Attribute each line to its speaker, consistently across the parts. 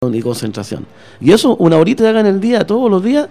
Speaker 1: y concentración. Y eso, una horita que haga en el día, todos los días,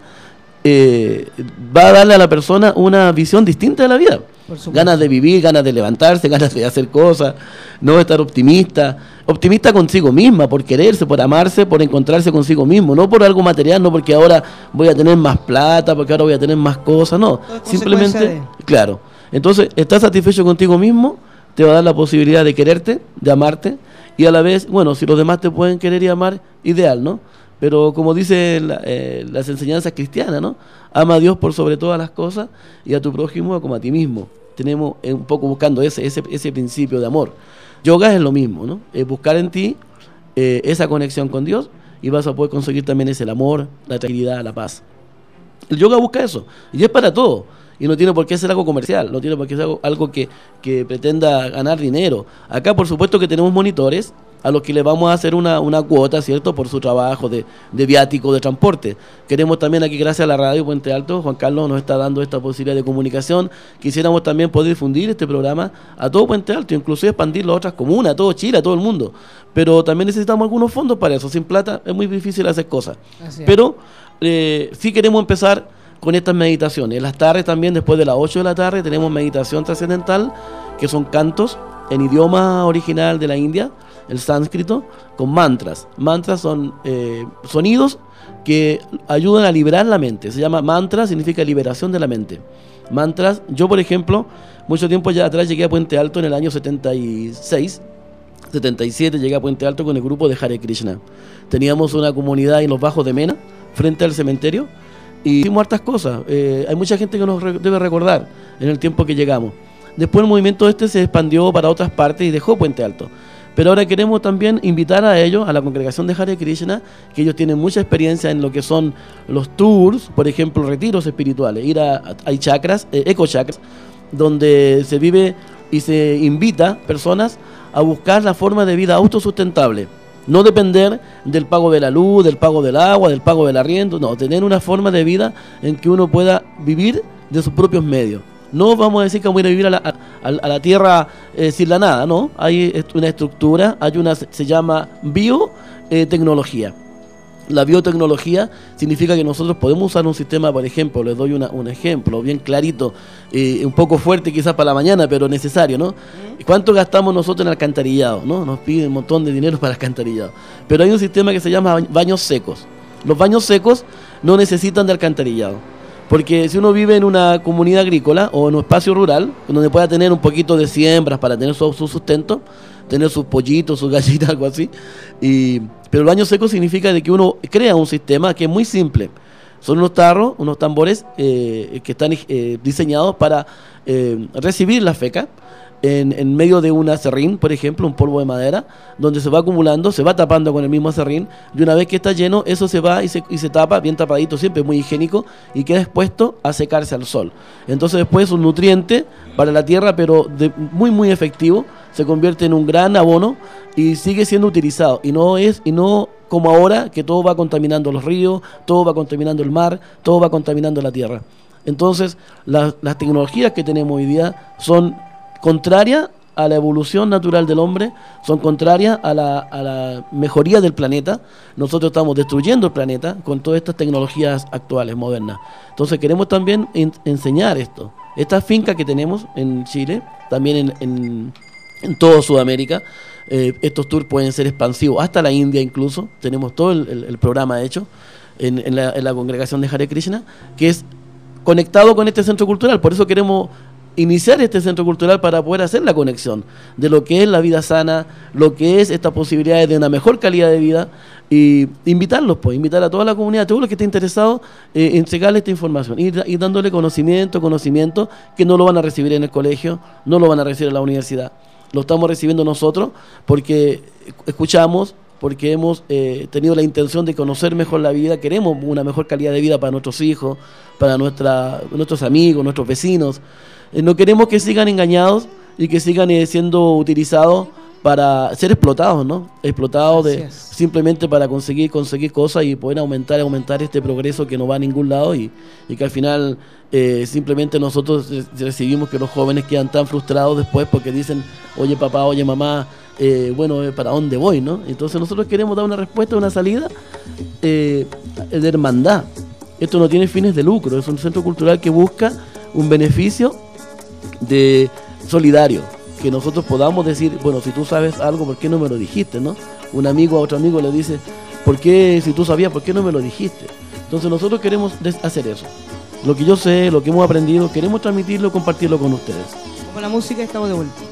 Speaker 1: va a darle a la persona una visión distinta de la vida. Ganas de vivir, ganas de levantarse, ganas de hacer cosas, no estar optimista consigo misma, por quererse, por amarse, por encontrarse consigo mismo, no por algo material, no porque ahora voy a tener más plata, porque ahora voy a tener más cosas, no, simplemente, claro. Entonces, estás satisfecho contigo mismo, te va a dar la posibilidad de quererte, de amarte, y a la vez, bueno, si los demás te pueden querer y amar, ideal, ¿no? Pero como dice las enseñanzas cristianas, ¿no? Ama a Dios por sobre todas las cosas y a tu prójimo como a ti mismo. Tenemos un poco buscando ese principio de amor. Yoga es lo mismo, ¿no? Es buscar en ti esa conexión con Dios y vas a poder conseguir también el amor, la tranquilidad, la paz. El yoga busca eso y es para todo. Y no tiene por qué ser algo comercial, no tiene por qué ser algo que pretenda ganar dinero. Acá, por supuesto, que tenemos monitores a los que le vamos a hacer una cuota, ¿cierto?, por su trabajo de viático, de transporte. Queremos también aquí, gracias a la radio Puente Alto, Juan Carlos nos está dando esta posibilidad de comunicación. Quisiéramos también poder difundir este programa a todo Puente Alto, inclusive expandirlo a otras comunas, a todo Chile, a todo el mundo. Pero también necesitamos algunos fondos para eso. Sin plata es muy difícil hacer cosas. Pero sí queremos empezar con estas meditaciones. En las tardes también, después de las 8 de la tarde, tenemos meditación trascendental, que son cantos en idioma original de la India, el sánscrito, con mantras. Mantras son sonidos que ayudan a liberar la mente. Se llama mantra, significa liberación de la mente. Mantras, yo por ejemplo, mucho tiempo ya atrás llegué a Puente Alto en el año 76, 77, llegué a Puente Alto con el grupo de Hare Krishna. Teníamos una comunidad en los bajos de Mena, frente al cementerio, y hicimos hartas cosas. Hay mucha gente que nos debe recordar en el tiempo que llegamos. Después el movimiento se expandió para otras partes y dejó Puente Alto. Pero ahora queremos también invitar a ellos, a la congregación de Hare Krishna, que ellos tienen mucha experiencia en lo que son los tours, por ejemplo, retiros espirituales. Hay chakras, ecochakras, donde se vive y se invita personas a buscar la forma de vida autosustentable. No depender del pago de la luz, del pago del agua, del pago del arriendo, no, tener una forma de vida en que uno pueda vivir de sus propios medios. No vamos a decir que vamos a ir a vivir a la tierra sin la nada, ¿no? Hay una estructura, se llama biotecnología. La biotecnología significa que nosotros podemos usar un sistema, por ejemplo, les doy un ejemplo bien clarito, un poco fuerte quizás para la mañana, pero necesario, ¿no? ¿Cuánto gastamos nosotros en alcantarillado, ¿no? Nos piden un montón de dinero para alcantarillado. Pero hay un sistema que se llama baños secos. Los baños secos no necesitan de alcantarillado. Porque si uno vive en una comunidad agrícola o en un espacio rural, donde pueda tener un poquito de siembras para tener su sustento, tener sus pollitos, sus gallitas, algo así. Pero el baño seco significa de que uno crea un sistema que es muy simple. Son unos tarros, unos tambores que están diseñados para recibir la feca en medio de un aserrín, por ejemplo, un polvo de madera, donde se va acumulando, se va tapando con el mismo aserrín, y una vez que está lleno, eso se va y se tapa, bien tapadito siempre, muy higiénico, y queda expuesto a secarse al sol. Entonces después es un nutriente para la tierra, pero muy muy efectivo, se convierte en un gran abono y sigue siendo utilizado, y no como ahora, que todo va contaminando los ríos, todo va contaminando el mar, todo va contaminando la tierra. Entonces las tecnologías que tenemos hoy día son contrarias a la evolución natural del hombre, son contrarias a la mejoría del planeta. Nosotros estamos destruyendo el planeta con todas estas tecnologías actuales, modernas. Entonces queremos también enseñar esto. Esta finca que tenemos en Chile, también en toda Sudamérica, estos tours pueden ser expansivos, hasta la India incluso. Tenemos todo el programa hecho en la congregación de Hare Krishna, que es conectado con este centro cultural. Por eso queremos iniciar este centro cultural, para poder hacer la conexión de lo que es la vida sana, lo que es estas posibilidades de una mejor calidad de vida, y invitar a toda la comunidad, a todos los que estén interesados, entregarle esta información y dándole conocimiento que no lo van a recibir en el colegio, no lo van a recibir en la universidad. Lo estamos recibiendo nosotros porque escuchamos, porque hemos tenido la intención de conocer mejor la vida, queremos una mejor calidad de vida para nuestros hijos, para nuestros amigos, nuestros vecinos. No queremos que sigan engañados y que sigan siendo utilizados para ser explotados, ¿no? Explotados simplemente para conseguir cosas y poder aumentar este progreso que no va a ningún lado y que al final simplemente nosotros recibimos que los jóvenes quedan tan frustrados después porque dicen, oye papá, oye mamá, ¿para dónde voy, no? Entonces nosotros queremos dar una respuesta, una salida de hermandad. Esto no tiene fines de lucro, es un centro cultural que busca un beneficio de solidario, que nosotros podamos decir, bueno, si tú sabes algo, ¿por qué no me lo dijiste, no? Un amigo a otro amigo le dice, ¿por qué, si tú sabías, por qué no me lo dijiste? Entonces nosotros queremos hacer eso. Lo que yo sé, lo que hemos aprendido, queremos transmitirlo, compartirlo con ustedes.
Speaker 2: Con la música estamos de vuelta.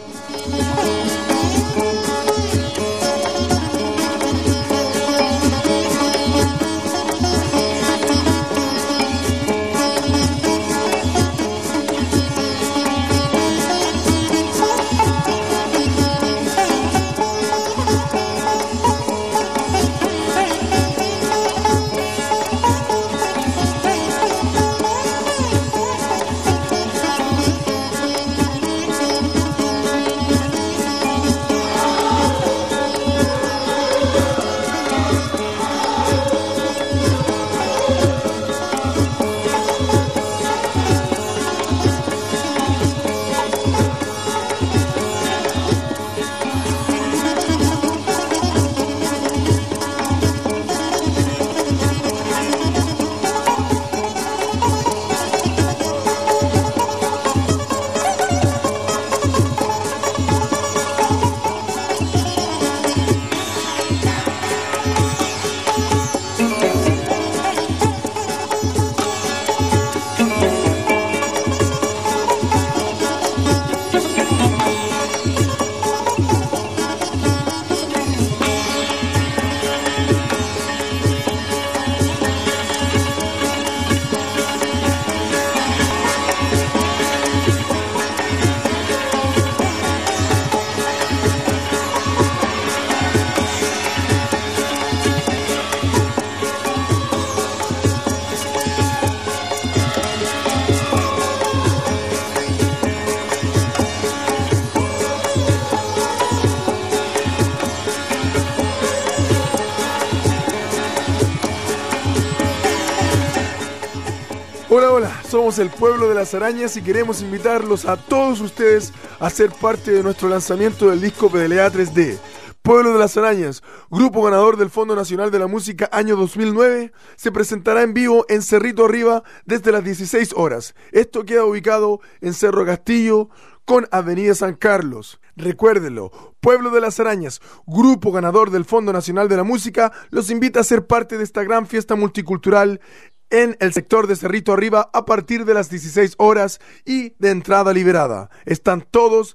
Speaker 3: Hola, somos el Pueblo de las Arañas y queremos invitarlos a todos ustedes a ser parte de nuestro lanzamiento del disco PDLA 3D. Pueblo de las Arañas, grupo ganador del Fondo Nacional de la Música año 2009, se presentará en vivo en Cerrito Arriba desde las 16 horas. Esto queda ubicado en Cerro Castillo con Avenida San Carlos. Recuérdenlo, Pueblo de las Arañas, grupo ganador del Fondo Nacional de la Música, los invita a ser parte de esta gran fiesta multicultural en el sector de Cerrito Arriba a partir de las 16 horas y de entrada liberada. Están todos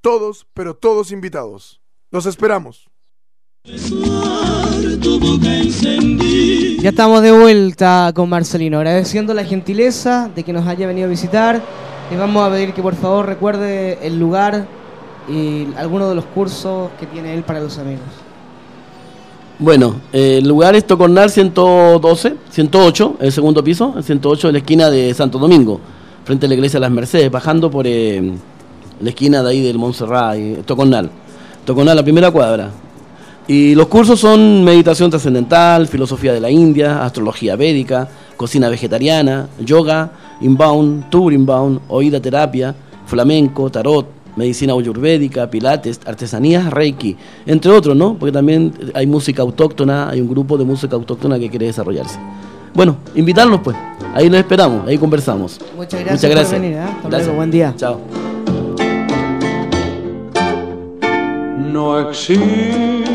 Speaker 3: invitados. Los esperamos.
Speaker 2: Ya estamos de vuelta con Marcelino, agradeciendo la gentileza de que nos haya venido a visitar. Le vamos a pedir que por favor recuerde el lugar y algunos de los cursos que tiene él para los amigos.
Speaker 1: Bueno, el lugar es Tocornal 108, el segundo piso, el 108 de la esquina de Santo Domingo, frente a la iglesia de las Mercedes, bajando por la esquina de ahí del Montserrat, Tocornal, la primera cuadra. Y los cursos son meditación trascendental, filosofía de la India, astrología védica, cocina vegetariana, yoga, inbound, tour inbound, oída terapia, flamenco, tarot, medicina ayurvédica, pilates, artesanías, reiki, entre otros, ¿no? Porque también hay música autóctona, hay un grupo de música autóctona que quiere desarrollarse. Bueno, invitarlos pues, ahí los esperamos, ahí conversamos.
Speaker 2: Muchas gracias por venir, ¿eh? Hasta luego, buen día.
Speaker 1: Chao.
Speaker 4: No existe